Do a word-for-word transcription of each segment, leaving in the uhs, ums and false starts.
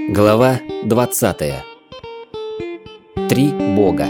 Глава двадцатая. Три бога.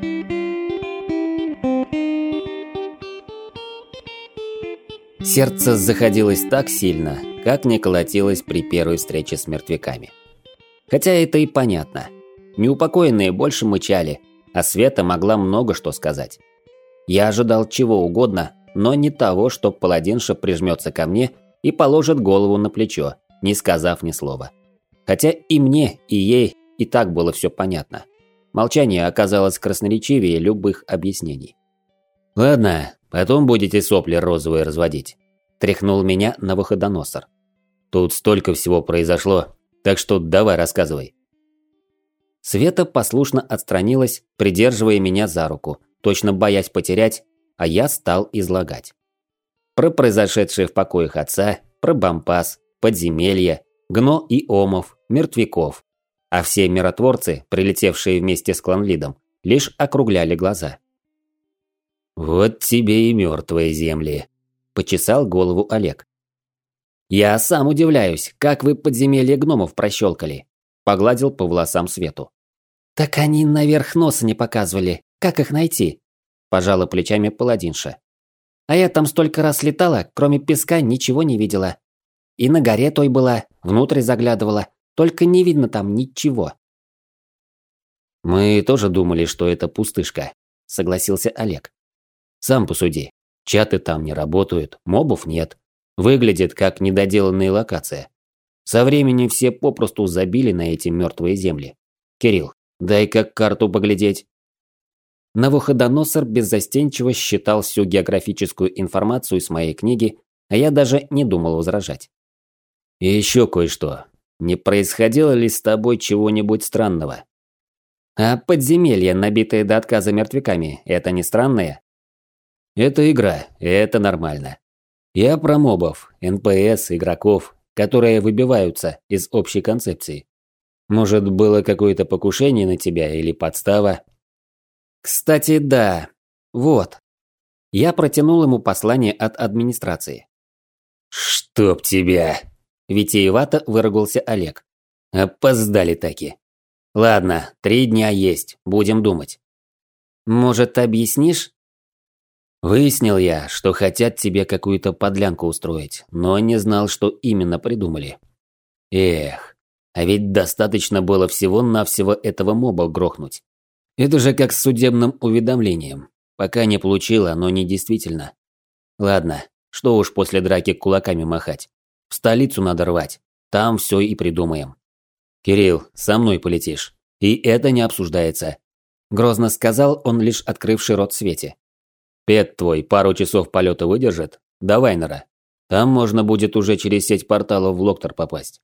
Сердце заходилось так сильно, как не колотилось при первой встрече с мертвяками. Хотя это и понятно. Неупокоенные больше мычали, а Света могла много что сказать. Я ожидал чего угодно, но не того, что паладинша прижмется ко мне и положит голову на плечо, не сказав ни слова. Хотя и мне, и ей и так было все понятно. Молчание оказалось красноречивее любых объяснений. «Ладно, потом будете сопли розовые разводить», – тряхнул меня Навуходоносор. «Тут столько всего произошло, так что давай рассказывай». Света послушно отстранилась, придерживая меня за руку, точно боясь потерять, а я стал излагать. Про произошедшее в покоях отца, про Бампас, подземелья, Гно и Омов, мертвяков. А все миротворцы, прилетевшие вместе с Кланлидом, лишь округляли глаза. «Вот тебе и мертвые земли», – почесал голову Олег. «Я сам удивляюсь, как вы подземелье гномов прощелкали», – погладил по волосам Свету. «Так они наверх носа не показывали, как их найти?» – пожала плечами паладинша. «А я там столько раз летала, кроме песка ничего не видела. И на горе той была, внутрь заглядывала, только не видно там ничего». «Мы тоже думали, что это пустышка», – согласился Олег. «Сам посуди, чаты там не работают, мобов нет. Выглядит как недоделанная локация. Со временем все попросту забили на эти мертвые земли. Кирилл, дай-ка карту поглядеть». Навуходоносор беззастенчиво считал всю географическую информацию с моей книги, а я даже не думал возражать. «И еще кое-что. Не происходило ли с тобой чего-нибудь странного?» «А подземелья, набитые до отказа мертвяками, это не странное?» «Это игра, это нормально. Я про мобов, эн пэ эс, игроков, которые выбиваются из общей концепции. Может, было какое-то покушение на тебя или подстава?» «Кстати, да. Вот». Я протянул ему послание от администрации. «Чтоб тебя!» – витиевато выругался Олег. «Опоздали таки. Ладно, три дня есть, будем думать». «Может, объяснишь?» «Выяснил я, что хотят тебе какую-то подлянку устроить, но не знал, что именно придумали. Эх, а ведь достаточно было всего-навсего этого моба грохнуть. Это же как с судебным уведомлением. Пока не получила, но не действительно. Ладно, что уж после драки кулаками махать. В столицу надо рвать. Там все и придумаем. Кирилл, со мной полетишь. И это не обсуждается. Грозно сказал он, лишь открывший рот Свете. Пет твой пару часов полета выдержит? До Вайнера. Там можно будет уже через сеть порталов в Локтор попасть.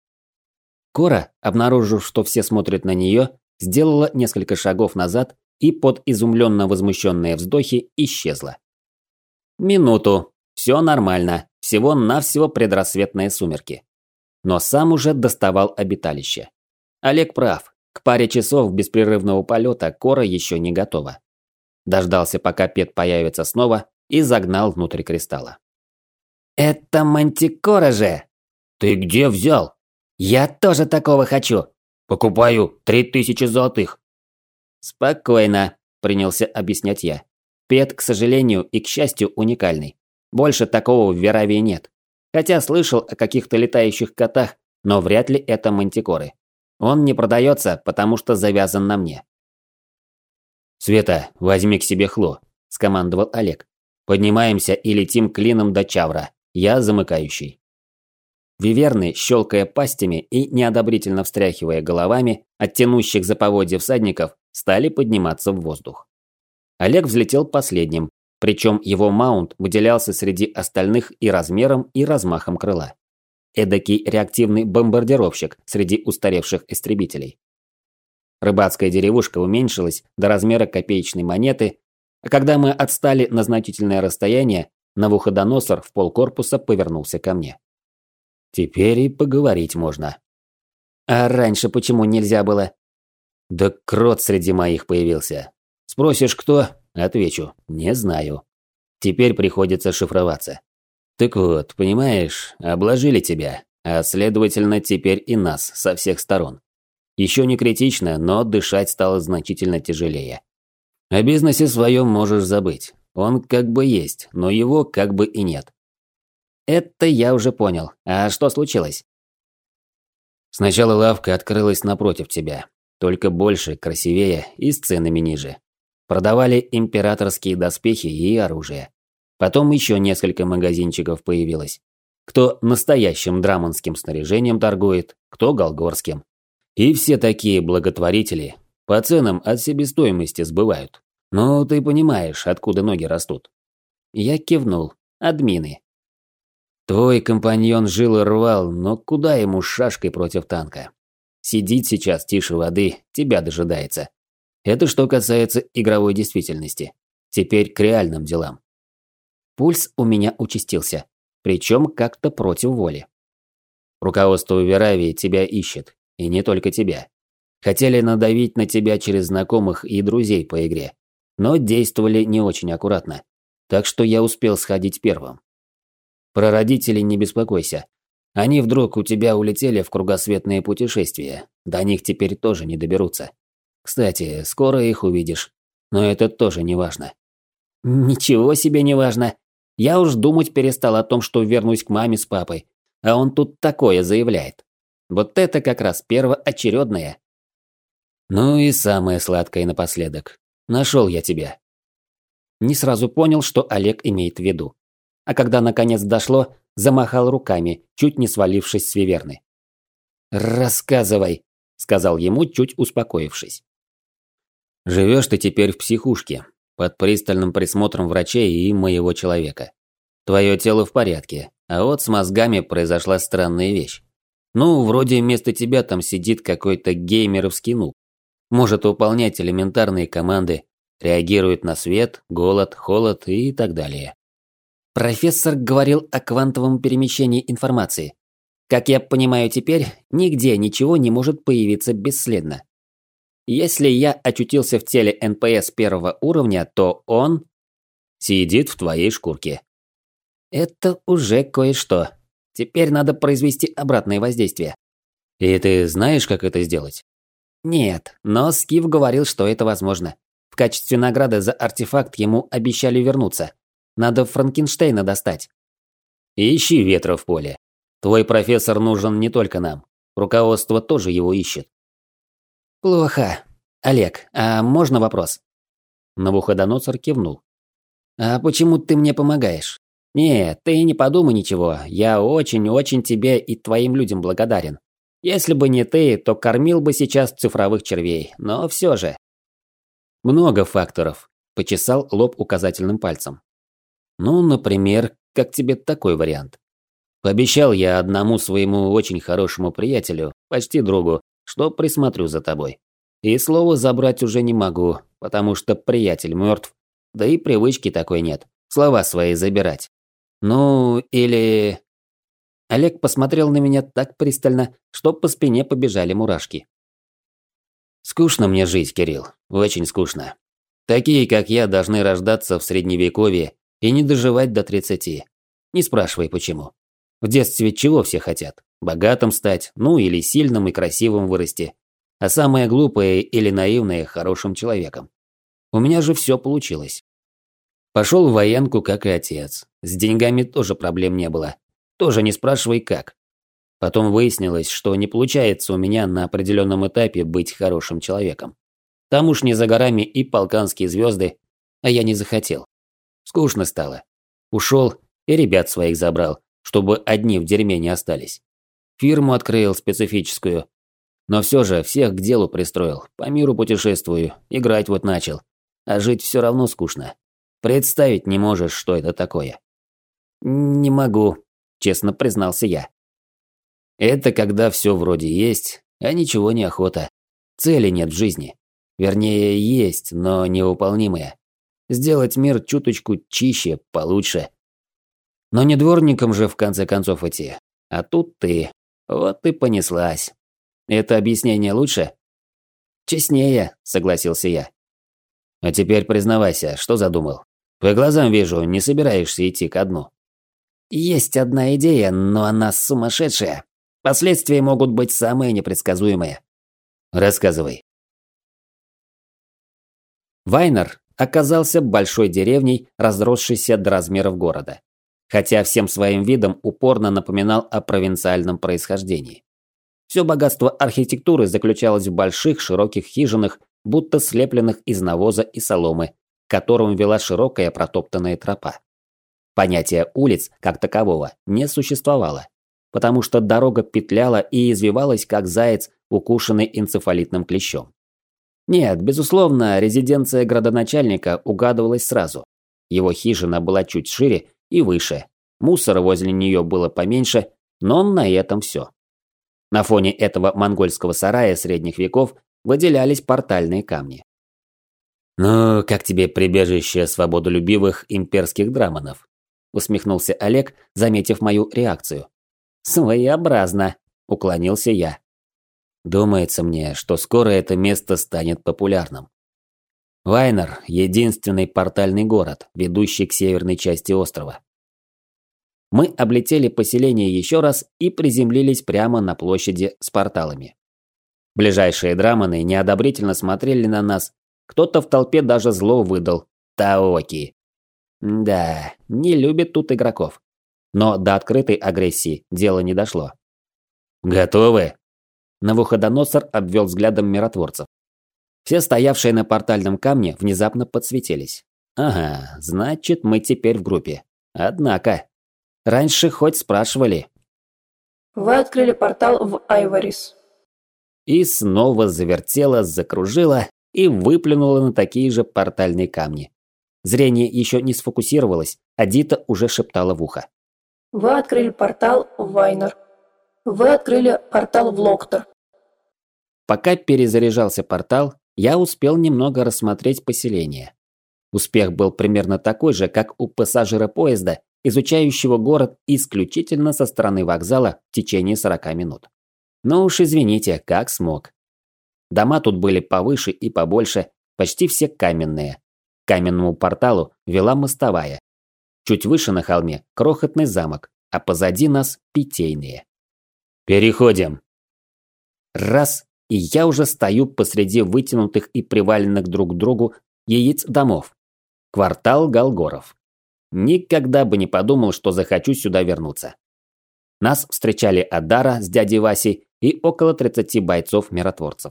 Кора, обнаружив, что все смотрят на нее, сделала несколько шагов назад и под изумленно возмущенные вздохи исчезла. Минуту. Все нормально. Всего-навсего предрассветные сумерки. Но сам уже доставал обиталище. Олег прав. К паре часов беспрерывного полета Кора еще не готова. Дождался, пока Пет появится снова, и загнал внутрь кристалла. «Это мантикора же!» «Ты где взял?» «Я тоже такого хочу!» «Покупаю три тысячи золотых!» «Спокойно», – принялся объяснять я. Пет, к сожалению и к счастью, уникальный. Больше такого в Веравии нет. Хотя слышал о каких-то летающих котах, но вряд ли это мантикоры. Он не продается, потому что завязан на мне. «Света, возьми к себе Хло», – скомандовал Олег. «Поднимаемся и летим клином до Чавра. Я замыкающий». Виверны, щелкая пастями и неодобрительно встряхивая головами от тянущих за поводья всадников, стали подниматься в воздух. Олег взлетел последним, причем его маунт выделялся среди остальных и размером, и размахом крыла. Эдакий реактивный бомбардировщик среди устаревших истребителей. Рыбацкая деревушка уменьшилась до размера копеечной монеты, а когда мы отстали на значительное расстояние, Навуходоносор в полкорпуса повернулся ко мне. «Теперь и поговорить можно». «А раньше почему нельзя было?» «Да крот среди моих появился. Спросишь, кто? Отвечу, не знаю. Теперь приходится шифроваться. Так вот, понимаешь, обложили тебя, а следовательно теперь и нас со всех сторон. Еще не критично, но дышать стало значительно тяжелее. О бизнесе своем можешь забыть. Он как бы есть, но его как бы и нет. Это я уже понял. А что случилось? Сначала лавка открылась напротив тебя. Только больше, красивее и с ценами ниже. Продавали императорские доспехи и оружие. Потом еще несколько магазинчиков появилось. Кто настоящим драмонским снаряжением торгует, кто голгорским. И все такие благотворители по ценам от себестоимости сбывают. Ну, ты понимаешь, откуда ноги растут. Я кивнул. Админы. Твой компаньон жил и рвал, но куда ему с шашкой против танка? Сидит сейчас тише воды, тебя дожидается. Это что касается игровой действительности. Теперь к реальным делам. Пульс у меня участился. Причем как-то против воли. Руководство Веравии тебя ищет. И не только тебя. Хотели надавить на тебя через знакомых и друзей по игре. Но действовали не очень аккуратно. Так что я успел сходить первым. Про родителей не беспокойся. Они вдруг у тебя улетели в кругосветные путешествия. До них теперь тоже не доберутся. Кстати, скоро их увидишь. Но это тоже не важно. Ничего себе не важно. Я уж думать перестал о том, что вернусь к маме с папой. А он тут такое заявляет. Вот это как раз первоочередное. Ну и самое сладкое напоследок. Нашел я тебя. Не сразу понял, что Олег имеет в виду. А когда наконец дошло, замахал руками, чуть не свалившись с виверны. «Рассказывай», – сказал ему, чуть успокоившись. «Живешь ты теперь в психушке, под пристальным присмотром врачей и моего человека. Твое тело в порядке, а вот с мозгами произошла странная вещь. Ну, вроде вместо тебя там сидит какой-то геймеровский нуб. Может выполнять элементарные команды, реагирует на свет, голод, холод и так далее. Профессор говорил о квантовом перемещении информации. Как я понимаю теперь, нигде ничего не может появиться бесследно. Если я очутился в теле эн пэ эс первого уровня, то он... сидит в твоей шкурке. Это уже кое-что. Теперь надо произвести обратное воздействие. И ты знаешь, как это сделать? Нет, но Скиф говорил, что это возможно. В качестве награды за артефакт ему обещали вернуться. Надо Франкенштейна достать. Ищи ветра в поле. Твой профессор нужен не только нам. Руководство тоже его ищет. Плохо. Олег, а можно вопрос? Навуходоносор кивнул. А почему ты мне помогаешь? Нет, ты не подумай ничего. Я очень-очень тебе и твоим людям благодарен. Если бы не ты, то кормил бы сейчас цифровых червей. Но все же. Много факторов. Почесал лоб указательным пальцем. Ну, например, как тебе такой вариант? Пообещал я одному своему очень хорошему приятелю, почти другу, что присмотрю за тобой. И слово забрать уже не могу, потому что приятель мертв, да и привычки такой нет, слова свои забирать. Ну, или... Олег посмотрел на меня так пристально, что по спине побежали мурашки. Скучно мне жить, Кирилл, очень скучно. Такие, как я, должны рождаться в средневековье и не доживать до тридцати. Не спрашивай, почему. В детстве чего все хотят? Богатым стать, ну или сильным и красивым вырасти. А самое глупое или наивное – хорошим человеком. У меня же все получилось. Пошел в военку, как и отец. С деньгами тоже проблем не было. Тоже не спрашивай, как. Потом выяснилось, что не получается у меня на определенном этапе быть хорошим человеком. Там уж не за горами и полканские звезды, а я не захотел. Скучно стало. Ушел и ребят своих забрал, чтобы одни в дерьме не остались. Фирму открыл специфическую. Но все же всех к делу пристроил, по миру путешествую, играть вот начал. А жить все равно скучно. Представить не можешь, что это такое. Не могу, честно признался я. Это когда все вроде есть, а ничего не охота. Цели нет в жизни. Вернее, есть, но невыполнимые. Сделать мир чуточку чище, получше. Но не дворником же в конце концов идти. А тут ты. Вот и понеслась. Это объяснение лучше? Честнее, согласился я. А теперь признавайся, что задумал? По глазам вижу, не собираешься идти ко дну. Есть одна идея, но она сумасшедшая. Последствия могут быть самые непредсказуемые. Рассказывай. Вайнер оказался большой деревней, разросшейся до размеров города. Хотя всем своим видом упорно напоминал о провинциальном происхождении. Все богатство архитектуры заключалось в больших широких хижинах, будто слепленных из навоза и соломы, к которым вела широкая протоптанная тропа. Понятия улиц, как такового, не существовало, потому что дорога петляла и извивалась, как заяц, укушенный энцефалитным клещом. Нет, безусловно, резиденция градоначальника угадывалась сразу. Его хижина была чуть шире и выше, мусора возле нее было поменьше, но на этом все. На фоне этого монгольского сарая средних веков выделялись портальные камни. «Ну, как тебе прибежище свободолюбивых имперских драманов?» – усмехнулся Олег, заметив мою реакцию. «Своеобразно», – уклонился я. «Думается мне, что скоро это место станет популярным. Вайнер – единственный портальный город, ведущий к северной части острова». Мы облетели поселение еще раз и приземлились прямо на площади с порталами. Ближайшие драманы неодобрительно смотрели на нас, кто-то в толпе даже зло выдал «Таоки». Да, не любит тут игроков. Но до открытой агрессии дело не дошло. «Готовы?» Навуходоносор обвел взглядом миротворцев. Все стоявшие на портальном камне внезапно подсветились. Ага, значит, мы теперь в группе. Однако, раньше хоть спрашивали. Вы открыли портал в Айворис. И снова завертела, закружила и выплюнула на такие же портальные камни. Зрение еще не сфокусировалось, а Дита уже шептала в ухо. Вы открыли портал в Вайнер. Вы открыли портал в Локтор. Пока перезаряжался портал, я успел немного рассмотреть поселение. Успех был примерно такой же, как у пассажира поезда, изучающего город исключительно со стороны вокзала в течение сорока минут. Ну уж извините, как смог. Дома тут были повыше и побольше, почти все каменные. К каменному порталу вела мостовая. Чуть выше на холме крохотный замок, а позади нас питейные. «Переходим!» Раз, и я уже стою посреди вытянутых и приваленных друг к другу яиц домов. Квартал Голгоров. Никогда бы не подумал, что захочу сюда вернуться. Нас встречали Адара с дядей Васей и около тридцати бойцов-миротворцев.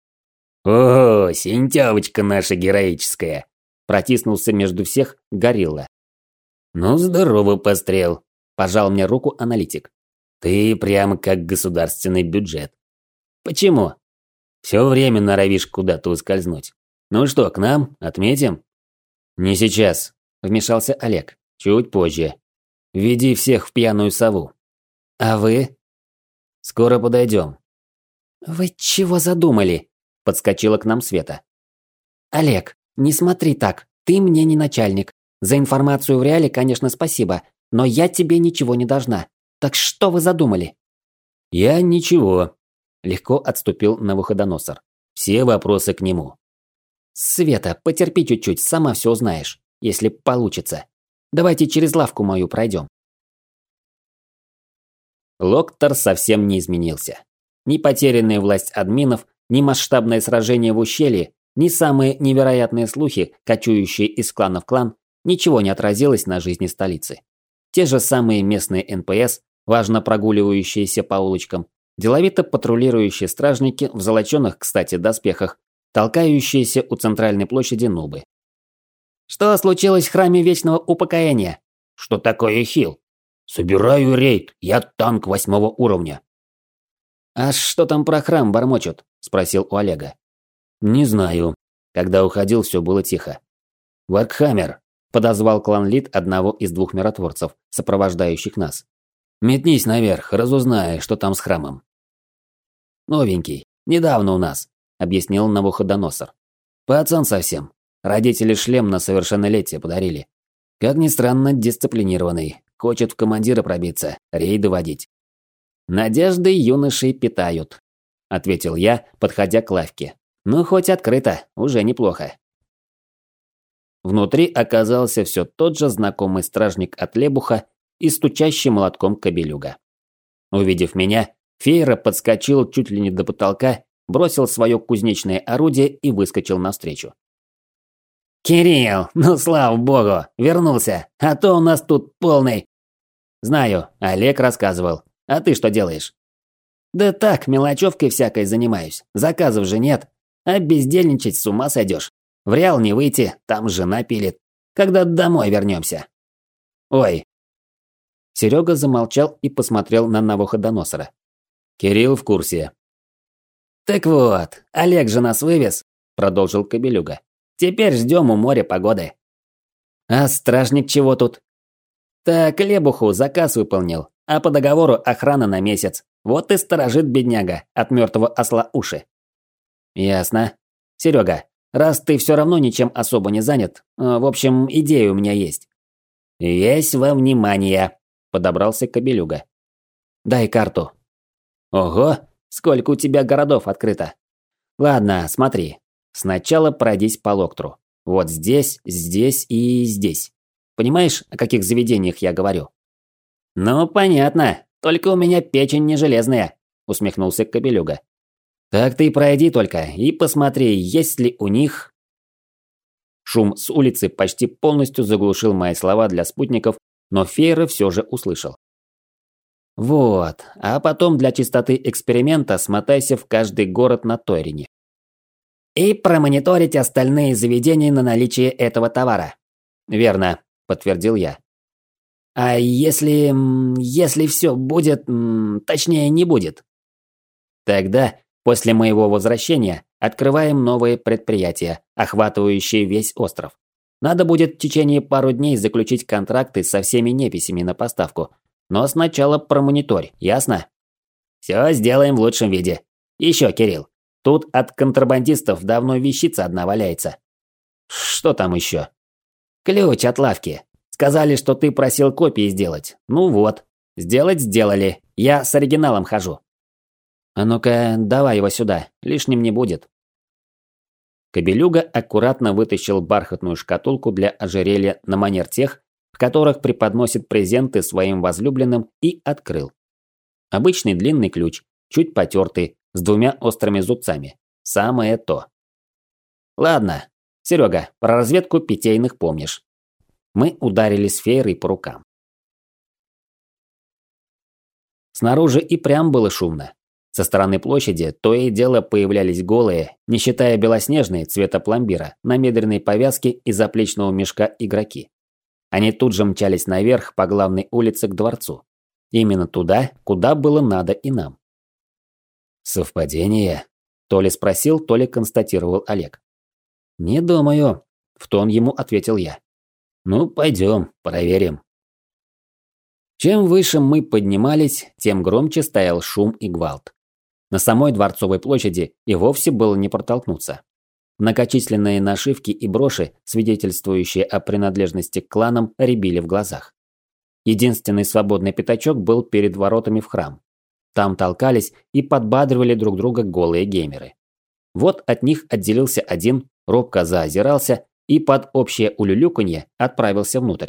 «О, сентявочка наша героическая!» Протиснулся между всех горилла. «Ну, здорово, пострел!» – пожал мне руку аналитик. «Ты прямо как государственный бюджет». «Почему?» «Все время норовишь куда-то ускользнуть. Ну что, к нам? Отметим?» «Не сейчас», – вмешался Олег. «Чуть позже. Веди всех в пьяную сову». «А вы?» «Скоро подойдем». «Вы чего задумали?» – подскочила к нам Света. «Олег, не смотри так, ты мне не начальник. За информацию в реале, конечно, спасибо, но я тебе ничего не должна. Так что вы задумали?» «Я ничего», – легко отступил Навуходоносор. «Все вопросы к нему». «Света, потерпи чуть-чуть, сама все узнаешь, если получится. Давайте через лавку мою пройдем». Локтор совсем не изменился. Ни потерянная власть админов, ни масштабное сражение в ущелье, ни самые невероятные слухи, кочующие из клана в клан, ничего не отразилось на жизни столицы. Те же самые местные эн пэ эс, важно прогуливающиеся по улочкам, деловито патрулирующие стражники в золоченых, кстати, доспехах, толкающиеся у центральной площади нубы. «Что случилось в храме вечного упокоения?» «Что такое хил?» «Собираю рейд, я танк восьмого уровня». «А что там про храм бормочут?» – спросил у Олега. «Не знаю. Когда уходил, все было тихо». «Варкхаммер», – подозвал клан-лид одного из двух миротворцев, сопровождающих нас. «Метнись наверх, разузнай, что там с храмом». «Новенький, недавно у нас», – объяснил Навуходоносор. «Пацан совсем. Родители шлем на совершеннолетие подарили. Как ни странно, дисциплинированный. Хочет в командира пробиться, рейды водить». «Надежды юношей питают», – ответил я, подходя к лавке. «Ну, хоть открыто, уже неплохо». Внутри оказался все тот же знакомый стражник от Лебуха и стучащий молотком кобелюга. Увидев меня, Фейра подскочил чуть ли не до потолка, бросил свое кузнечное орудие и выскочил навстречу. «Кирилл, ну слава богу, вернулся, а то у нас тут полный...» «Знаю, Олег рассказывал. А ты что делаешь?» «Да так, мелочевкой всякой занимаюсь. Заказов же нет. А бездельничать с ума сойдешь. В Реал не выйти, там жена пилит. Когда домой вернемся?» «Ой». Серега замолчал и посмотрел на Навуходоносора. «Кирилл в курсе». «Так вот, Олег же нас вывез», – продолжил Кобелюга. «Теперь ждем у моря погоды». «А стражник чего тут?» «Так, Лебуху заказ выполнил, а по договору охрана на месяц. Вот и сторожит бедняга от мертвого осла уши». «Ясно. Серега, раз ты все равно ничем особо не занят, в общем, идея у меня есть». «Есть во внимание», – подобрался Кобелюга. «Дай карту». «Ого, сколько у тебя городов открыто». «Ладно, смотри. Сначала пройдись по Локтру. Вот здесь, здесь и здесь. Понимаешь, о каких заведениях я говорю?» «Ну, понятно. Только у меня печень не железная», – усмехнулся Кобелюга. «Так ты пройди только и посмотри, есть ли у них...» Шум с улицы почти полностью заглушил мои слова для спутников, но Фейра все же услышал. «Вот, а потом для чистоты эксперимента смотайся в каждый город на Тойрине. И промониторить остальные заведения на наличие этого товара». «Верно», – подтвердил я. «А если... если все будет... точнее, не будет?» «Тогда, после моего возвращения, открываем новые предприятия, охватывающие весь остров. Надо будет в течение пару дней заключить контракты со всеми неписями на поставку. Но сначала промониторь, ясно?» «Все сделаем в лучшем виде. Еще, Кирилл, тут от контрабандистов давно вещица одна валяется». «Что там еще?» «Ключ от лавки. Сказали, что ты просил копии сделать. Ну вот. Сделать сделали. Я с оригиналом хожу». «А ну-ка, давай его сюда. Лишним не будет». Кобелюга аккуратно вытащил бархатную шкатулку для ожерелья на манер тех, в которых преподносит презенты своим возлюбленным, и открыл. Обычный длинный ключ, чуть потертый, с двумя острыми зубцами. Самое то. «Ладно, Серега, про разведку питейных помнишь». Мы ударили с Фейрой по рукам. Снаружи и прям было шумно. Со стороны площади то и дело появлялись голые, не считая белоснежные цвета пломбира, намедренной повязки и заплечного мешка игроки. Они тут же мчались наверх по главной улице к дворцу. Именно туда, куда было надо и нам. «Совпадение?» – то ли спросил, то ли констатировал Олег. «Не думаю», – в тон ему ответил я. «Ну, пойдем, проверим». Чем выше мы поднимались, тем громче стоял шум и гвалт. На самой Дворцовой площади и вовсе было не протолкнуться. Многочисленные нашивки и броши, свидетельствующие о принадлежности к кланам, рябили в глазах. Единственный свободный пятачок был перед воротами в храм. Там толкались и подбадривали друг друга голые геймеры. Вот от них отделился один, робко заозирался и под общее улюлюканье отправился внутрь.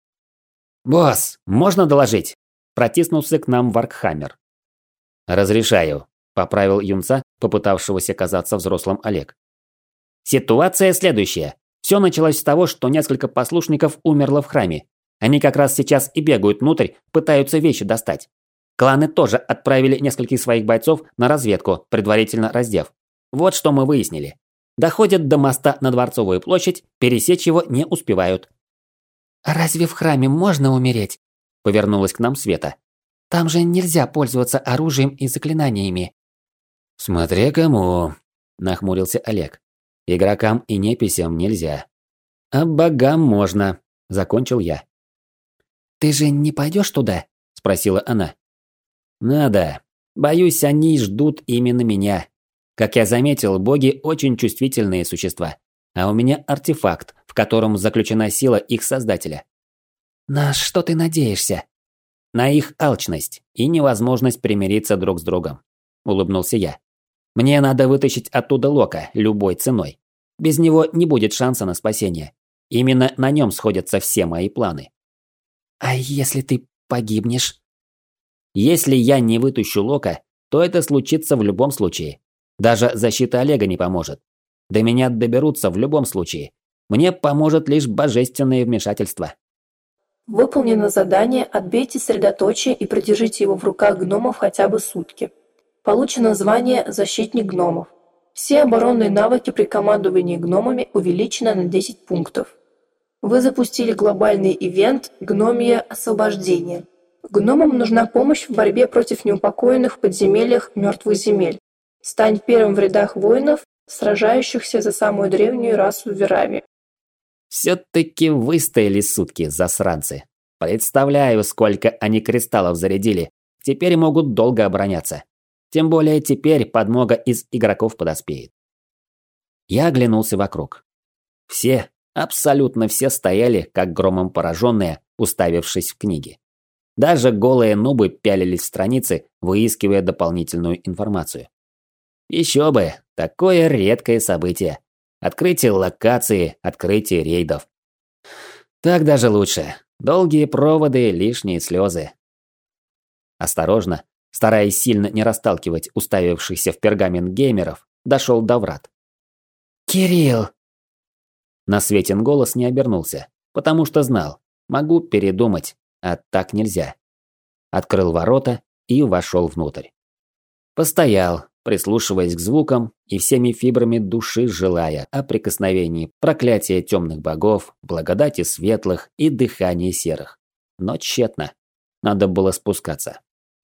«Босс, можно доложить?» – протиснулся к нам Варкхаммер. «Разрешаю», – поправил юнца, попытавшегося казаться взрослым Олег. «Ситуация следующая. Все началось с того, что несколько послушников умерло в храме. Они как раз сейчас и бегают внутрь, пытаются вещи достать. Кланы тоже отправили нескольких своих бойцов на разведку, предварительно раздев. Вот что мы выяснили. Доходят до моста на Дворцовую площадь, пересечь его не успевают». «Разве в храме можно умереть?» – повернулась к нам Света. «Там же нельзя пользоваться оружием и заклинаниями». «Смотря кому», – нахмурился Олег. «Игрокам и неписям нельзя. А богам можно», – закончил я. «Ты же не пойдешь туда?» – спросила она. «Надо. Боюсь, они ждут именно меня. Как я заметил, боги очень чувствительные существа. А у меня артефакт, в котором заключена сила их создателя». «На что ты надеешься?» «На их алчность и невозможность примириться друг с другом», – улыбнулся я. «Мне надо вытащить оттуда Лока любой ценой. Без него не будет шанса на спасение. Именно на нем сходятся все мои планы». «А если ты погибнешь?» «Если я не вытащу Лока, то это случится в любом случае. Даже защита Олега не поможет. До меня доберутся в любом случае. Мне поможет лишь божественное вмешательство. Выполнено задание «Отбейте средоточие и продержите его в руках гномов хотя бы сутки». Получено звание «Защитник гномов». Все оборонные навыки при командовании гномами увеличены на десять пунктов. Вы запустили глобальный ивент «Гномье освобождение». Гномам нужна помощь в борьбе против неупокоенных в подземельях мертвых земель. Стань первым в рядах воинов, сражающихся за самую древнюю расу Верави. Все-таки выстояли сутки, засранцы. Представляю, сколько они кристаллов зарядили. Теперь могут долго обороняться. Тем более теперь подмога из игроков подоспеет. Я оглянулся вокруг. Все, абсолютно все стояли, как громом пораженные, уставившись в книги. Даже голые нубы пялились в страницы, выискивая дополнительную информацию. Еще бы, такое редкое событие. Открытие локации, открытие рейдов. Так даже лучше. Долгие проводы, лишние слезы. Осторожно, стараясь сильно не расталкивать уставившихся в пергамент геймеров, дошел до врат. «Кирилл!» На Светин голос не обернулся, потому что знал, могу передумать, а так нельзя. Открыл ворота и вошел внутрь. Постоял, прислушиваясь к звукам и всеми фибрами души желая о прикосновении проклятия темных богов, благодати светлых и дыхании серых. Но тщетно. Надо было спускаться.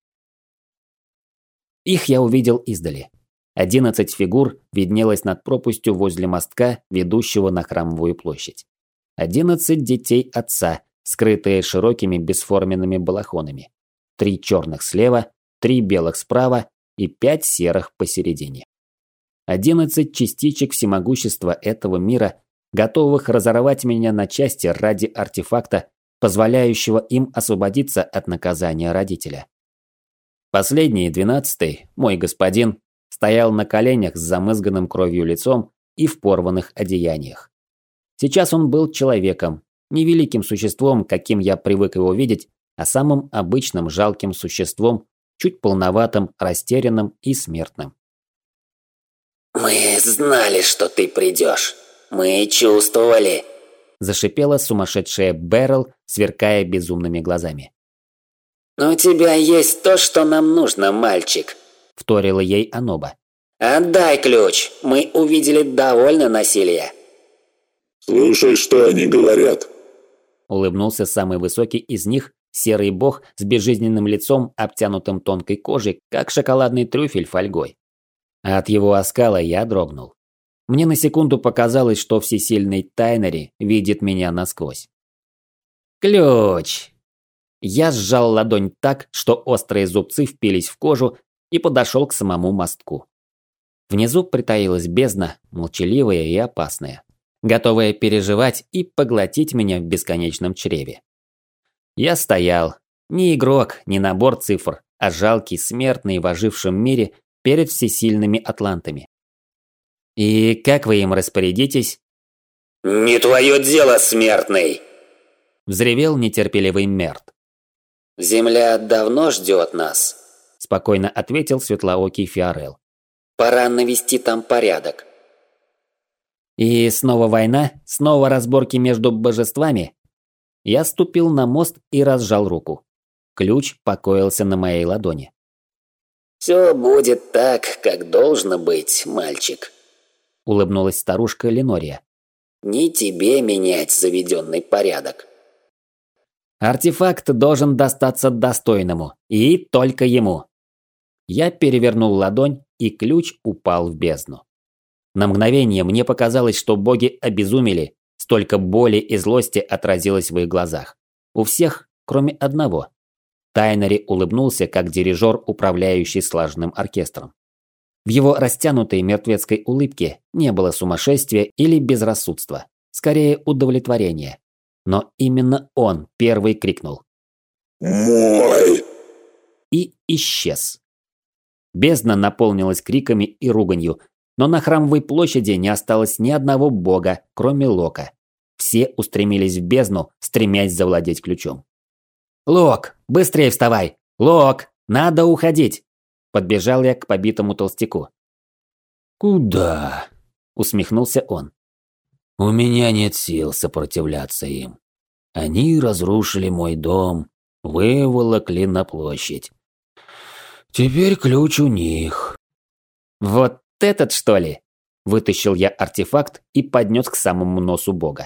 Их я увидел издали. Одиннадцать фигур виднелось над пропастью возле мостка, ведущего на Храмовую площадь. Одиннадцать детей отца, скрытые широкими бесформенными балахонами. Три черных слева, три белых справа и пять серых посередине. Одиннадцать частичек всемогущества этого мира, готовых разорвать меня на части ради артефакта, позволяющего им освободиться от наказания родителя. Последний, двенадцатый, мой господин, стоял на коленях с замызганным кровью лицом и в порванных одеяниях. Сейчас он был человеком, не великим существом, каким я привык его видеть, а самым обычным жалким существом, чуть полноватым, растерянным и смертным. «Мы знали, что ты придешь. Мы чувствовали», – зашипела сумасшедшая Бэрил, сверкая безумными глазами. «У тебя есть то, что нам нужно, мальчик», – вторила ей Аноба. «Отдай ключ, мы увидели довольно насилия». «Слушай, что они говорят», – улыбнулся самый высокий из них, серый бог с безжизненным лицом, обтянутым тонкой кожей, как шоколадный трюфель фольгой. А от его оскала я дрогнул. Мне на секунду показалось, что всесильный Тайнери видит меня насквозь. «Ключ!» Я сжал ладонь так, что острые зубцы впились в кожу, и подошел к самому мостку. Внизу притаилась бездна, молчаливая и опасная, готовая переживать и поглотить меня в бесконечном чреве. Я стоял, не игрок, не набор цифр, а жалкий смертный в ожившем мире перед всесильными атлантами. «И как вы им распорядитесь?» «Не твое дело, смертный!» – взревел нетерпеливый Мерт. «Земля давно ждет нас», – спокойно ответил светлоокий Фиорел. «Пора навести там порядок». «И снова война? Снова разборки между божествами?» Я ступил на мост и разжал руку. Ключ покоился на моей ладони. «Все будет так, как должно быть, мальчик», – улыбнулась старушка Ленория. «Не тебе менять заведенный порядок». «Артефакт должен достаться достойному, и только ему». Я перевернул ладонь, и ключ упал в бездну. На мгновение мне показалось, что боги обезумели, столько боли и злости отразилось в их глазах. У всех, кроме одного. Тайнери улыбнулся, как дирижер, управляющий слаженным оркестром. В его растянутой мертвецкой улыбке не было сумасшествия или безрассудства, скорее удовлетворения. Но именно он первый крикнул «Мой!» и исчез. Бездна наполнилась криками и руганью, но на Храмовой площади не осталось ни одного бога, кроме Лока. Все устремились в бездну, стремясь завладеть ключом. «Лок, быстрее вставай! Лок, надо уходить!» Подбежал я к побитому толстяку. «Куда?» – усмехнулся он. «У меня нет сил сопротивляться им. Они разрушили мой дом, выволокли на площадь. Теперь ключ у них». «Вот этот, что ли?» – вытащил я артефакт и поднес к самому носу бога.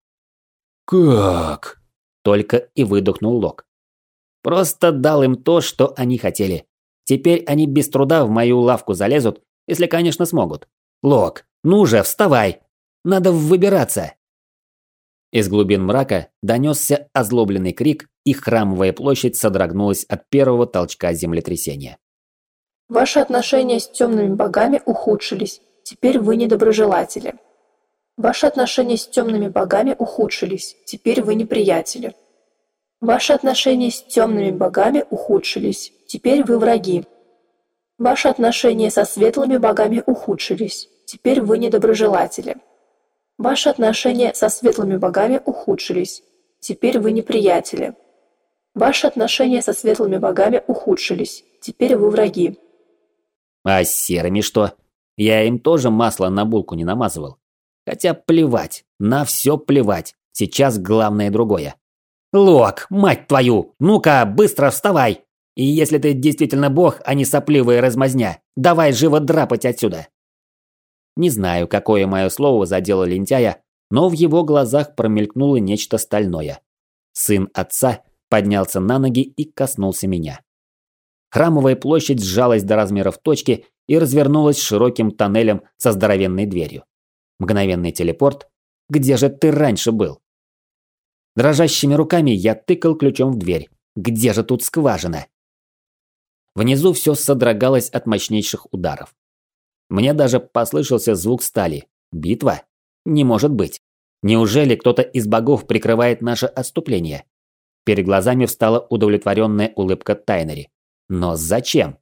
«Как?» – только и выдохнул Лок. «Просто дал им то, что они хотели. Теперь они без труда в мою лавку залезут, если, конечно, смогут. Лок, ну же, вставай! Надо выбираться!» Из глубин мрака донесся озлобленный крик, и храмовая площадь содрогнулась от первого толчка землетрясения. Ваши отношения с темными богами ухудшились. Теперь вы недоброжелатели. Ваши отношения с темными богами ухудшились. Теперь вы неприятели. Ваши отношения с темными богами ухудшились. Теперь вы враги. Ваши отношения со светлыми богами ухудшились. Теперь вы недоброжелатели. Ваши отношения со светлыми богами ухудшились. Теперь вы неприятели. Ваши отношения со светлыми богами ухудшились. Теперь вы враги. А с серыми что? Я им тоже масло на булку не намазывал. Хотя плевать, на все плевать. Сейчас главное другое. Лок, мать твою, ну-ка, быстро вставай! И если ты действительно бог, а не сопливая размазня, давай живо драпать отсюда. Не знаю, какое мое слово задело лентяя, но в его глазах промелькнуло нечто стальное. Сын отца поднялся на ноги и коснулся меня. Храмовая площадь сжалась до размеров точки и развернулась широким тоннелем со здоровенной дверью. Мгновенный телепорт. Где же ты раньше был? Дрожащими руками я тыкал ключом в дверь. Где же тут скважина? Внизу все содрогалось от мощнейших ударов. Мне даже послышался звук стали. Битва? Не может быть. Неужели кто-то из богов прикрывает наше отступление? Перед глазами встала удовлетворенная улыбка Тайнери. Но зачем?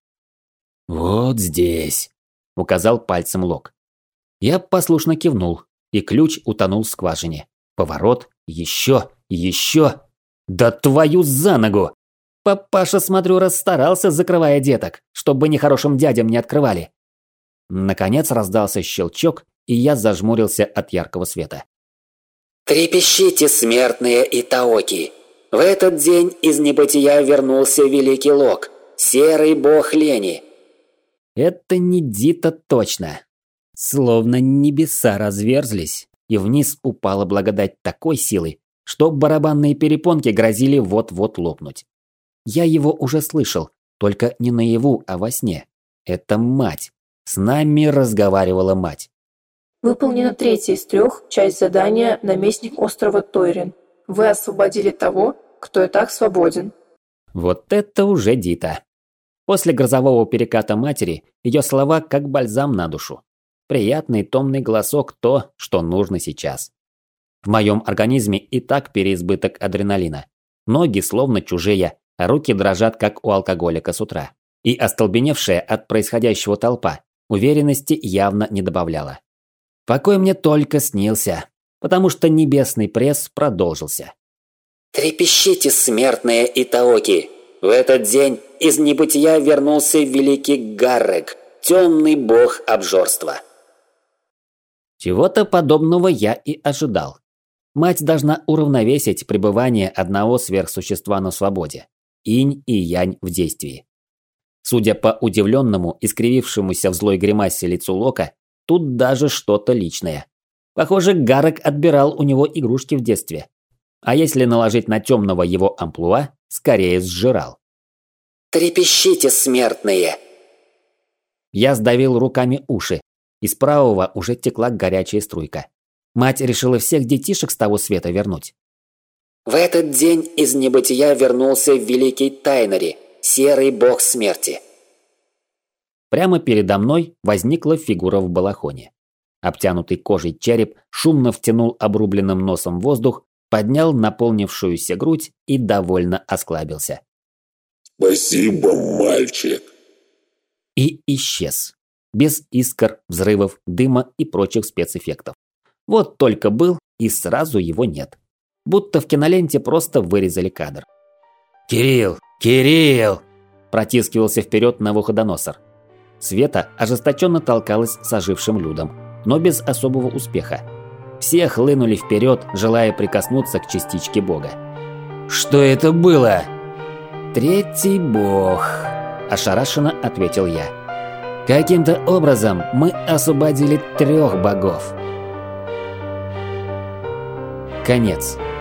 «Вот здесь», – указал пальцем Лок. Я послушно кивнул, и ключ утонул в скважине. Поворот, еще, еще. Да твою за ногу! Папаша, смотрю, расстарался, закрывая деток, чтобы нехорошим дядям не открывали. Наконец раздался щелчок, и я зажмурился от яркого света. «Трепещите, смертные Итаоки! В этот день из небытия вернулся великий Лок, серый бог лени!» Это не Дита точно. Словно небеса разверзлись, и вниз упала благодать такой силы, что барабанные перепонки грозили вот-вот лопнуть. Я его уже слышал, только не наяву, а во сне. Это мать. С нами разговаривала мать. Выполнено третье из трех, часть задания «Наместник острова Тойрин». Вы освободили того, кто и так свободен. Вот это уже Дита. После грозового переката матери ее слова как бальзам на душу. Приятный томный голосок – то, что нужно сейчас. В моем организме и так переизбыток адреналина. Ноги словно чужие, а руки дрожат, как у алкоголика с утра. И остолбеневшая от происходящего толпа уверенности явно не добавляла. Покой мне только снился, потому что небесный пресс продолжился. «Трепещите, смертные Итаоки! В этот день из небытия вернулся великий Гаррек, темный бог обжорства». Чего-то подобного я и ожидал. Мать должна уравновесить пребывание одного сверхсущества на свободе. Инь и янь в действии. Судя по удивленному, искривившемуся в злой гримасе лицу Лока, тут даже что-то личное. Похоже, Гаррек отбирал у него игрушки в детстве. А если наложить на темного его амплуа, скорее сжирал. «Трепещите, смертные!» Я сдавил руками уши. Из правого уже текла горячая струйка. Мать решила всех детишек с того света вернуть. В этот день из небытия вернулся великий Тайнери, серый бог смерти. Прямо передо мной возникла фигура в балахоне. Обтянутый кожей череп шумно втянул обрубленным носом воздух, поднял наполнившуюся грудь и довольно осклабился. «Спасибо, мальчик!» И исчез. Без искр, взрывов, дыма и прочих спецэффектов. Вот только был, и сразу его нет. Будто в киноленте просто вырезали кадр. «Кирилл! Кирилл!» – протискивался вперед Навуходоносор. Света ожесточенно толкалась с ожившим Людом, но без особого успеха. Все хлынули вперед, желая прикоснуться к частичке бога. «Что это было?» «Третий бог», – ошарашенно ответил я. «Каким-то образом мы освободили трех богов». Конец.